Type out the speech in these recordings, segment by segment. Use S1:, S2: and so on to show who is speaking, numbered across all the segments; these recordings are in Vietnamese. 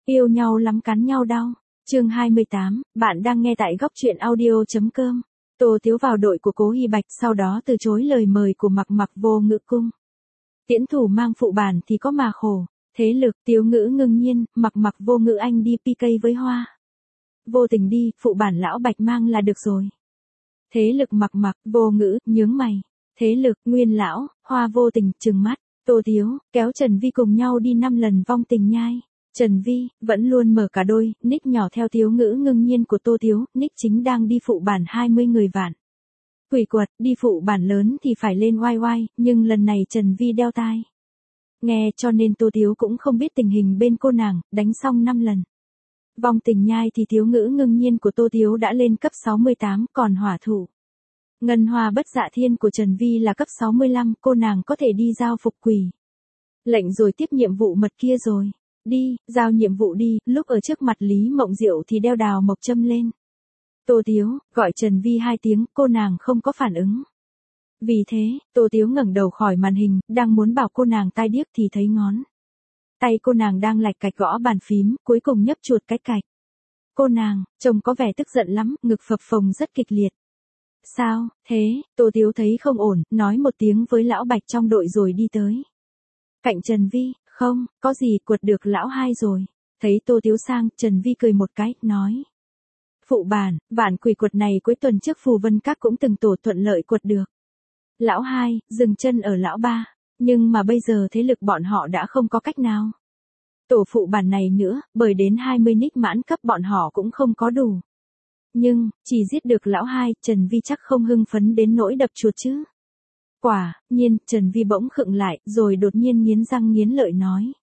S1: Yêu nhau lắm cắn nhau đau. Chương 28, bạn đang nghe tại góc truyện audio.com. Tô Tiếu vào đội của Cố Hy Bạch, sau đó từ chối lời mời của Mặc Mặc Vô Ngữ Cung. Tiễn thủ mang phụ bản thì có mà khổ. Thế lực Tiếu Ngữ ngưng nhiên, Mặc Mặc Vô Ngữ anh đi PK với Hoa. Vô Tình đi, phụ bản lão Bạch mang là được rồi. Thế lực Mặc Mặc Vô Ngữ nhướng mày. Thế lực Nguyên lão, Hoa Vô Tình trừng mắt. Tô Tiếu kéo Trần Vi cùng nhau đi 5 lần vong tình nhai. Trần Vi vẫn luôn mở cả đôi, nick nhỏ theo Tiếu Ngữ ngưng nhiên của Tô Tiếu, nick chính đang đi phụ bản 20 người vạn. Quỷ quật, đi phụ bản lớn thì phải lên oai oai, nhưng lần này Trần Vi đeo tai nghe cho nên Tô Tiếu cũng không biết tình hình bên cô nàng, đánh xong 5 lần. Vong tình nhai thì Tiếu Ngữ ngưng nhiên của Tô Tiếu đã lên cấp 68, còn hỏa thủ Ngân Hoa Bất Dạ Thiên của Trần Vi là cấp 65, cô nàng có thể đi giao phục quỷ lệnh rồi tiếp nhiệm vụ mật kia rồi. Đi, giao nhiệm vụ đi, lúc ở trước mặt Lý Mộng Diệu thì đeo đào mộc châm lên. Tô Tiếu gọi Trần Vi 2 tiếng, cô nàng không có phản ứng. Vì thế, Tô Tiếu ngẩng đầu khỏi màn hình, đang muốn bảo cô nàng tai điếc thì thấy ngón tay cô nàng đang lạch cạch gõ bàn phím, cuối cùng nhấp chuột cái cạch. Cô nàng trông có vẻ tức giận lắm, ngực phập phồng rất kịch liệt. Sao thế? Tô Tiếu thấy không ổn, nói một tiếng với lão Bạch trong đội rồi đi tới cạnh Trần Vi. Không, có gì, quật được lão hai rồi. Thấy Tô Tiếu sang, Trần Vi cười một cái, nói. Phụ bản, vạn quỷ quật này cuối tuần trước Phù Vân Các cũng từng tổ thuận lợi quật được. Lão hai, dừng chân ở lão ba. Nhưng mà bây giờ thế lực bọn họ đã không có cách nào tổ phụ bản này nữa, bởi đến 20 nick mãn cấp bọn họ cũng không có đủ. Nhưng, chỉ giết được lão hai, Trần Vi chắc không hưng phấn đến nỗi đập chuột chứ. Quả nhiên, Trần Vi bỗng khựng lại, rồi đột nhiên nghiến răng nghiến lợi nói.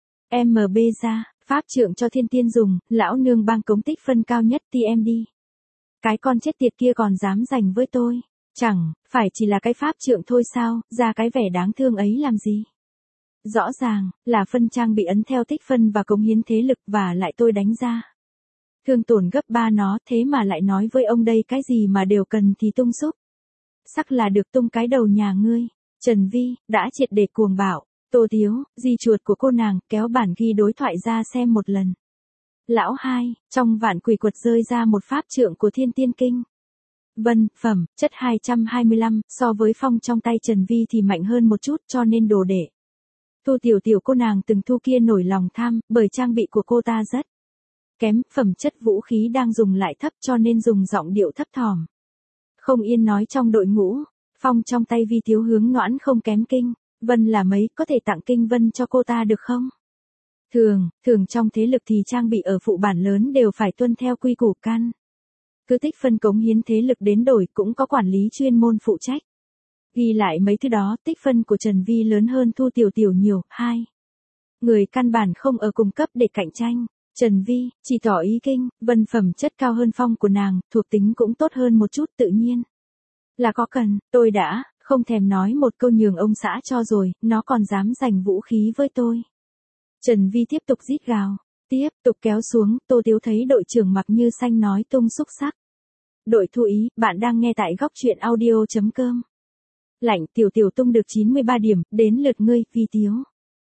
S1: MB ra, pháp trượng cho thiên tiên dùng, lão nương bang cống tích phân cao nhất TM đi. Cái con chết tiệt kia còn dám giành với tôi. Chẳng, phải chỉ là cái pháp trượng thôi sao, ra cái vẻ đáng thương ấy làm gì. Rõ ràng, là phân trang bị ấn theo tích phân và cống hiến thế lực và lại tôi đánh ra. Thương tổn gấp 3 nó, thế mà lại nói với ông đây cái gì mà đều cần thì tung xúc. Sắc là được tung cái đầu nhà ngươi. Trần Vi đã triệt để cuồng bạo. Tô Tiếu di chuột của cô nàng kéo bản ghi đối thoại ra xem một lần. Lão hai, trong vạn quỷ quật rơi ra một pháp trượng của Thiên Tiên Kinh. Vân, phẩm, chất 225, so với phong trong tay Trần Vi thì mạnh hơn một chút cho nên đồ đệ. Thu tiểu tiểu cô nàng từng thu kia nổi lòng tham, bởi trang bị của cô ta rất kém, phẩm chất vũ khí đang dùng lại thấp cho nên dùng giọng điệu thấp thỏm. Không yên nói trong đội ngũ, phong trong tay Vi Tiếu hướng noãn không kém kinh, Vân là mấy, có thể tặng kinh Vân cho cô ta được không? Thường trong thế lực thì trang bị ở phụ bản lớn đều phải tuân theo quy củ căn. Cứ tích phân cống hiến thế lực đến đổi cũng có quản lý chuyên môn phụ trách. Ghi lại mấy thứ đó, tích phân của Trần Vi lớn hơn Thu Tiểu Tiểu nhiều, 2 người căn bản không ở cùng cấp để cạnh tranh. Trần Vi chỉ tỏ ý kinh, Vân phẩm chất cao hơn phong của nàng, thuộc tính cũng tốt hơn một chút tự nhiên. Là có cần, tôi đã không thèm nói một câu nhường ông xã cho rồi, nó còn dám giành vũ khí với tôi. Trần Vi tiếp tục rít gào, tiếp tục kéo xuống, Tô Tiếu thấy đội trưởng Mặc Như Xanh nói tung xúc sắc. Đội Thu Ý, bạn đang nghe tại góc truyện audio.com. Lạnh tiểu tiểu tung được 93 điểm, đến lượt ngươi, Vi Tiếu.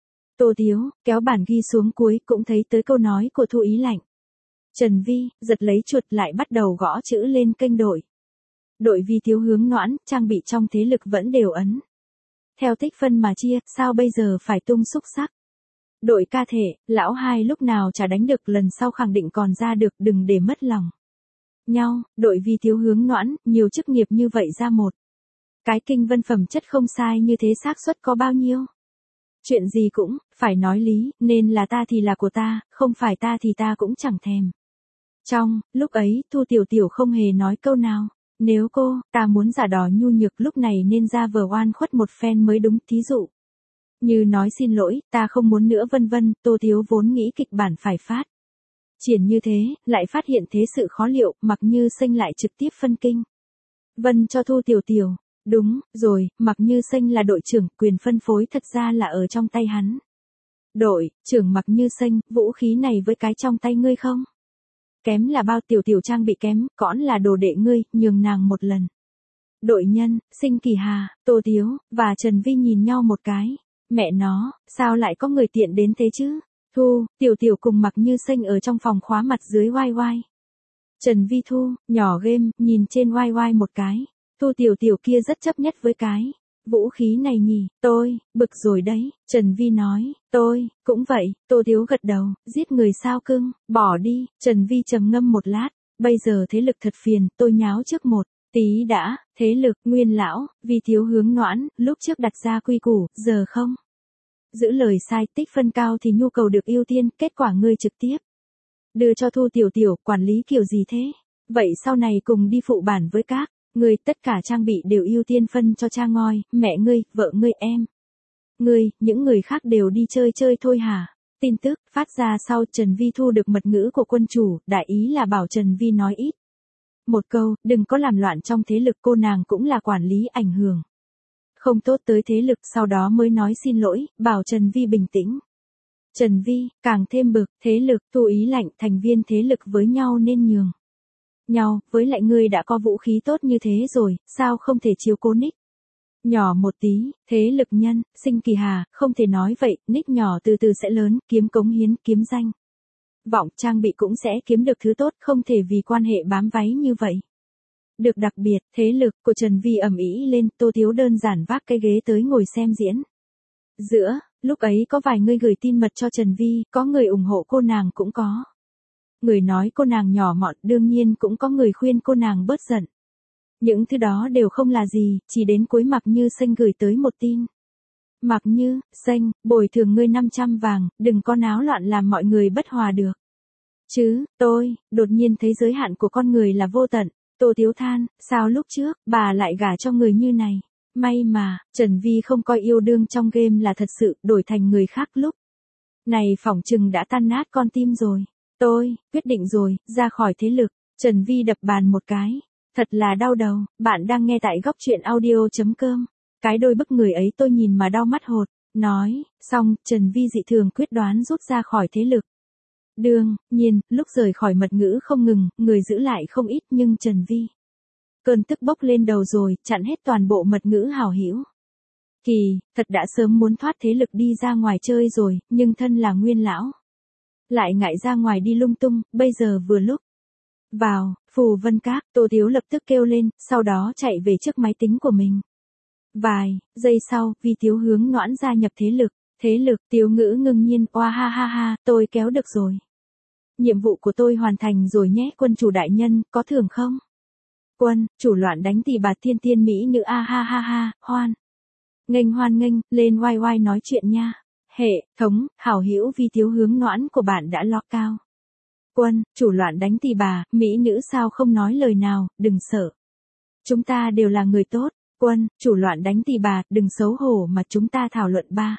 S1: Tô Tiếu kéo bản ghi xuống cuối cũng thấy tới câu nói của Thu Ý lạnh. Trần Vi giật lấy chuột lại bắt đầu gõ chữ lên kênh đội. Đội Vi Tiếu hướng noãn, trang bị trong thế lực vẫn đều ấn theo tích phân mà chia, sao bây giờ phải tung xúc sắc. Đội ca thể, lão hai lúc nào chả đánh được, lần sau khẳng định còn ra được, đừng để mất lòng nhau. Đội Vi Tiếu hướng noãn, nhiều chức nghiệp như vậy ra một cái kinh Vân phẩm chất không sai như thế xác suất có bao nhiêu. Chuyện gì cũng phải nói lý, nên là ta thì là của ta, không phải ta thì ta cũng chẳng thèm. Trong lúc ấy, Thu Tiểu Tiểu không hề nói câu nào. Nếu ta muốn giả đò nhu nhược lúc này nên ra vờ oan khuất một phen mới đúng, thí dụ như nói xin lỗi, ta không muốn nữa vân vân. Tô Tiếu vốn nghĩ kịch bản phải phát triển như thế, lại phát hiện thế sự khó liệu, Mặc Như Xanh lại trực tiếp phân kinh Vân cho Thu Tiểu Tiểu. Đúng rồi, Mặc Như Xanh là đội trưởng, quyền phân phối thật ra là ở trong tay hắn. Đội trưởng Mặc Như Xanh, vũ khí này với cái trong tay ngươi không kém là bao, tiểu tiểu trang bị kém, cõn là đồ đệ ngươi, nhường nàng một lần. Đội nhân, Sinh Kỳ Hà, Tô Tiếu và Trần Vi nhìn nhau một cái. Mẹ nó, sao lại có người tiện đến thế chứ? Thu, Tiểu Tiểu cùng Mặc Như Xanh ở trong phòng khóa mặt dưới YY. Trần Vi Thu, nhỏ game, nhìn trên YY một cái. Thu Tiểu Tiểu kia rất chấp nhất với cái vũ khí này nhỉ, tôi, bực rồi đấy, Trần Vi nói, tôi, cũng vậy, Tô Tiếu gật đầu, giết người sao cưng, bỏ đi, Trần Vi trầm ngâm một lát, bây giờ thế lực thật phiền, tôi nháo trước một tí đã, thế lực, Nguyên lão, vì thiếu hướng noãn, lúc trước đặt ra quy củ, giờ không. Giữ lời sai, tích phân cao thì nhu cầu được ưu tiên, kết quả ngươi trực tiếp đưa cho Thu Tiểu Tiểu, quản lý kiểu gì thế? Vậy sau này cùng đi phụ bản với các ngươi, tất cả trang bị đều ưu tiên phân cho cha ngoi, mẹ ngươi, vợ ngươi, em ngươi, những người khác đều đi chơi chơi thôi hả? Tin tức phát ra sau Trần Vi thu được mật ngữ của quân chủ, đại ý là bảo Trần Vi nói ít một câu, đừng có làm loạn trong thế lực, cô nàng cũng là quản lý ảnh hưởng không tốt tới thế lực, sau đó mới nói xin lỗi, bảo Trần Vi bình tĩnh. Trần Vi, càng thêm bực, thế lực, Thu ý lạnh, thành viên thế lực với nhau nên nhường nhau, với lại ngươi đã có vũ khí tốt như thế rồi, sao không thể chiếu cố Nick? Nhỏ một tí, thế lực nhân, Sinh Kỳ Hà, không thể nói vậy, Nick nhỏ từ từ sẽ lớn, kiếm cống hiến, kiếm danh vọng, trang bị cũng sẽ kiếm được thứ tốt, không thể vì quan hệ bám váy như vậy. Được đặc biệt, thế lực của Trần Vi ầm ĩ lên, Tô Thiếu đơn giản vác cái ghế tới ngồi xem diễn. Giữa, lúc ấy có vài người gửi tin mật cho Trần Vi, có người ủng hộ cô nàng cũng có. Người nói cô nàng nhỏ mọn, đương nhiên cũng có người khuyên cô nàng bớt giận. Những thứ đó đều không là gì, chỉ đến cuối Mặc Như Xanh gửi tới một tin. Mặc Như Xanh, bồi thường ngươi 500 vàng, đừng có náo loạn làm mọi người bất hòa được. Chứ, tôi, đột nhiên thấy giới hạn của con người là vô tận. Tô Tiếu than, sao lúc trước, bà lại gả cho người như này. May mà, Trần Vi không coi yêu đương trong game là thật sự, đổi thành người khác lúc này phỏng chừng đã tan nát con tim rồi. Tôi, quyết định rồi, ra khỏi thế lực. Trần Vi đập bàn một cái. Thật là đau đầu, bạn đang nghe tại góc truyện audio.com. Cái đôi bức người ấy tôi nhìn mà đau mắt hột. Nói, xong, Trần Vi dị thường quyết đoán rút ra khỏi thế lực. Đương nhiên, lúc rời khỏi mật ngữ không ngừng, người giữ lại không ít nhưng Trần Vi. Cơn tức bốc lên đầu rồi, chặn hết toàn bộ mật ngữ hảo hữu. Kỳ, thật đã sớm muốn thoát thế lực đi ra ngoài chơi rồi, nhưng thân là Nguyên lão. Lại ngại ra ngoài đi lung tung, bây giờ vừa lúc. Vào, Phù Vân Các, Tô Tiếu lập tức kêu lên, sau đó chạy về trước máy tính của mình. Vài giây sau, vì Tiếu hướng noãn gia nhập thế lực. Thế lực, Tiếu ngữ ngưng nhiên, oa ha ha ha, tôi kéo được rồi. Nhiệm vụ của tôi hoàn thành rồi nhé, quân chủ đại nhân, có thưởng không? Quân, chủ loạn đánh tỳ bà thiên tiên mỹ nữ a ha ha ha, hoan nghênh, lên YY nói chuyện nha. Hệ thống, hảo hữu vì Tiếu hướng noãn của bạn đã log cao. Quân, chủ loạn đánh tỳ bà, mỹ nữ sao không nói lời nào, đừng sợ. Chúng ta đều là người tốt. Quân, chủ loạn đánh tỳ bà, đừng xấu hổ mà chúng ta thảo luận ba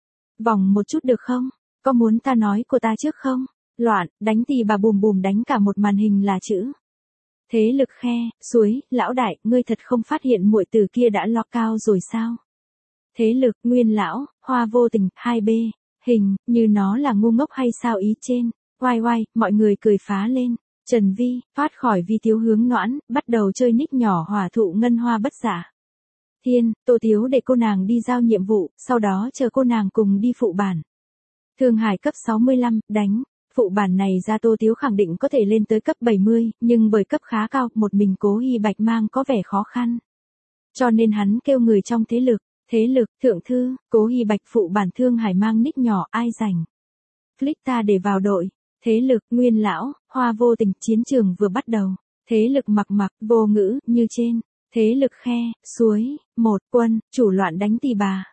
S1: vòng một chút được không? Có muốn ta nói của ta trước không? Loạn, đánh tỳ bà bùm bùm đánh cả một màn hình là chữ. Thế lực khe, suối, lão đại, ngươi thật không phát hiện muội tử kia đã log cao rồi sao? Thế lực, Nguyên lão, hoa vô tình, 2B, hình, như nó là ngu ngốc hay sao ý trên. YY, mọi người cười phá lên. Trần Vi, thoát khỏi vi Tiếu hướng noãn, bắt đầu chơi nick nhỏ hòa thụ ngân hoa bất giả. Thiên, Tô Tiếu để cô nàng đi giao nhiệm vụ, sau đó chờ cô nàng cùng đi phụ bản. Thương Hải cấp 65, đánh. Phụ bản này ra Tô Tiếu khẳng định có thể lên tới cấp 70, nhưng bởi cấp khá cao, một mình Cố Hy Bạch mang có vẻ khó khăn. Cho nên hắn kêu người trong thế lực, thượng thư, Cố Hy Bạch phụ bản Thương Hải mang nick nhỏ ai rảnh. Click ta để vào đội. Thế lực, Nguyên lão, hoa vô tình, chiến trường vừa bắt đầu. Thế lực mặc, vô ngữ, như trên. Thế lực khe, suối, một quân, chủ loạn đánh tỳ bà.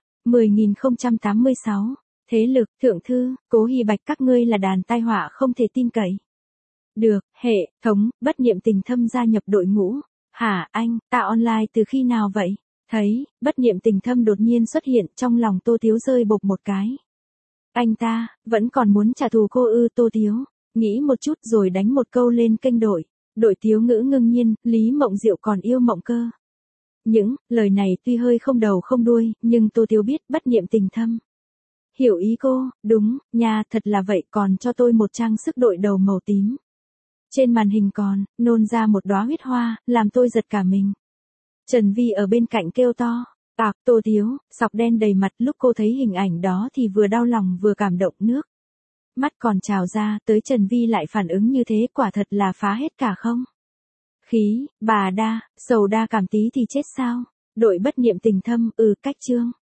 S1: 10.086. Thế lực, thượng thư, Cố Hy Bạch các ngươi là đàn tai họa không thể tin cậy. Được, hệ thống, bất nhiệm tình thâm gia nhập đội ngũ. Hả anh, ta online từ khi nào vậy? Thấy, bất nhiệm tình thâm đột nhiên xuất hiện trong lòng Tô Tiếu rơi bột một cái. Anh ta, vẫn còn muốn trả thù cô ư? Tô Tiếu, nghĩ một chút rồi đánh một câu lên kênh đội. Đội Tiếu ngữ ngưng nhiên, Lý Mộng Diệu còn yêu Mộng Cơ. Những lời này tuy hơi không đầu không đuôi, nhưng Tô Tiếu biết bất nhiệm tình thâm. Hiểu ý cô, đúng, nha, thật là vậy, còn cho tôi một trang sức đội đầu màu tím. Trên màn hình còn, nôn ra một đóa huyết hoa, làm tôi giật cả mình. Trần Vi ở bên cạnh kêu to, Tô Tiếu, sọc đen đầy mặt lúc cô thấy hình ảnh đó thì vừa đau lòng vừa cảm động nước. mắt còn trào ra, tới Trần Vi lại phản ứng như thế quả thật là phá hết cả không. Khí, bà đa, sầu đa cảm tí thì chết sao? Đội bất niệm tình thâm, cách chương.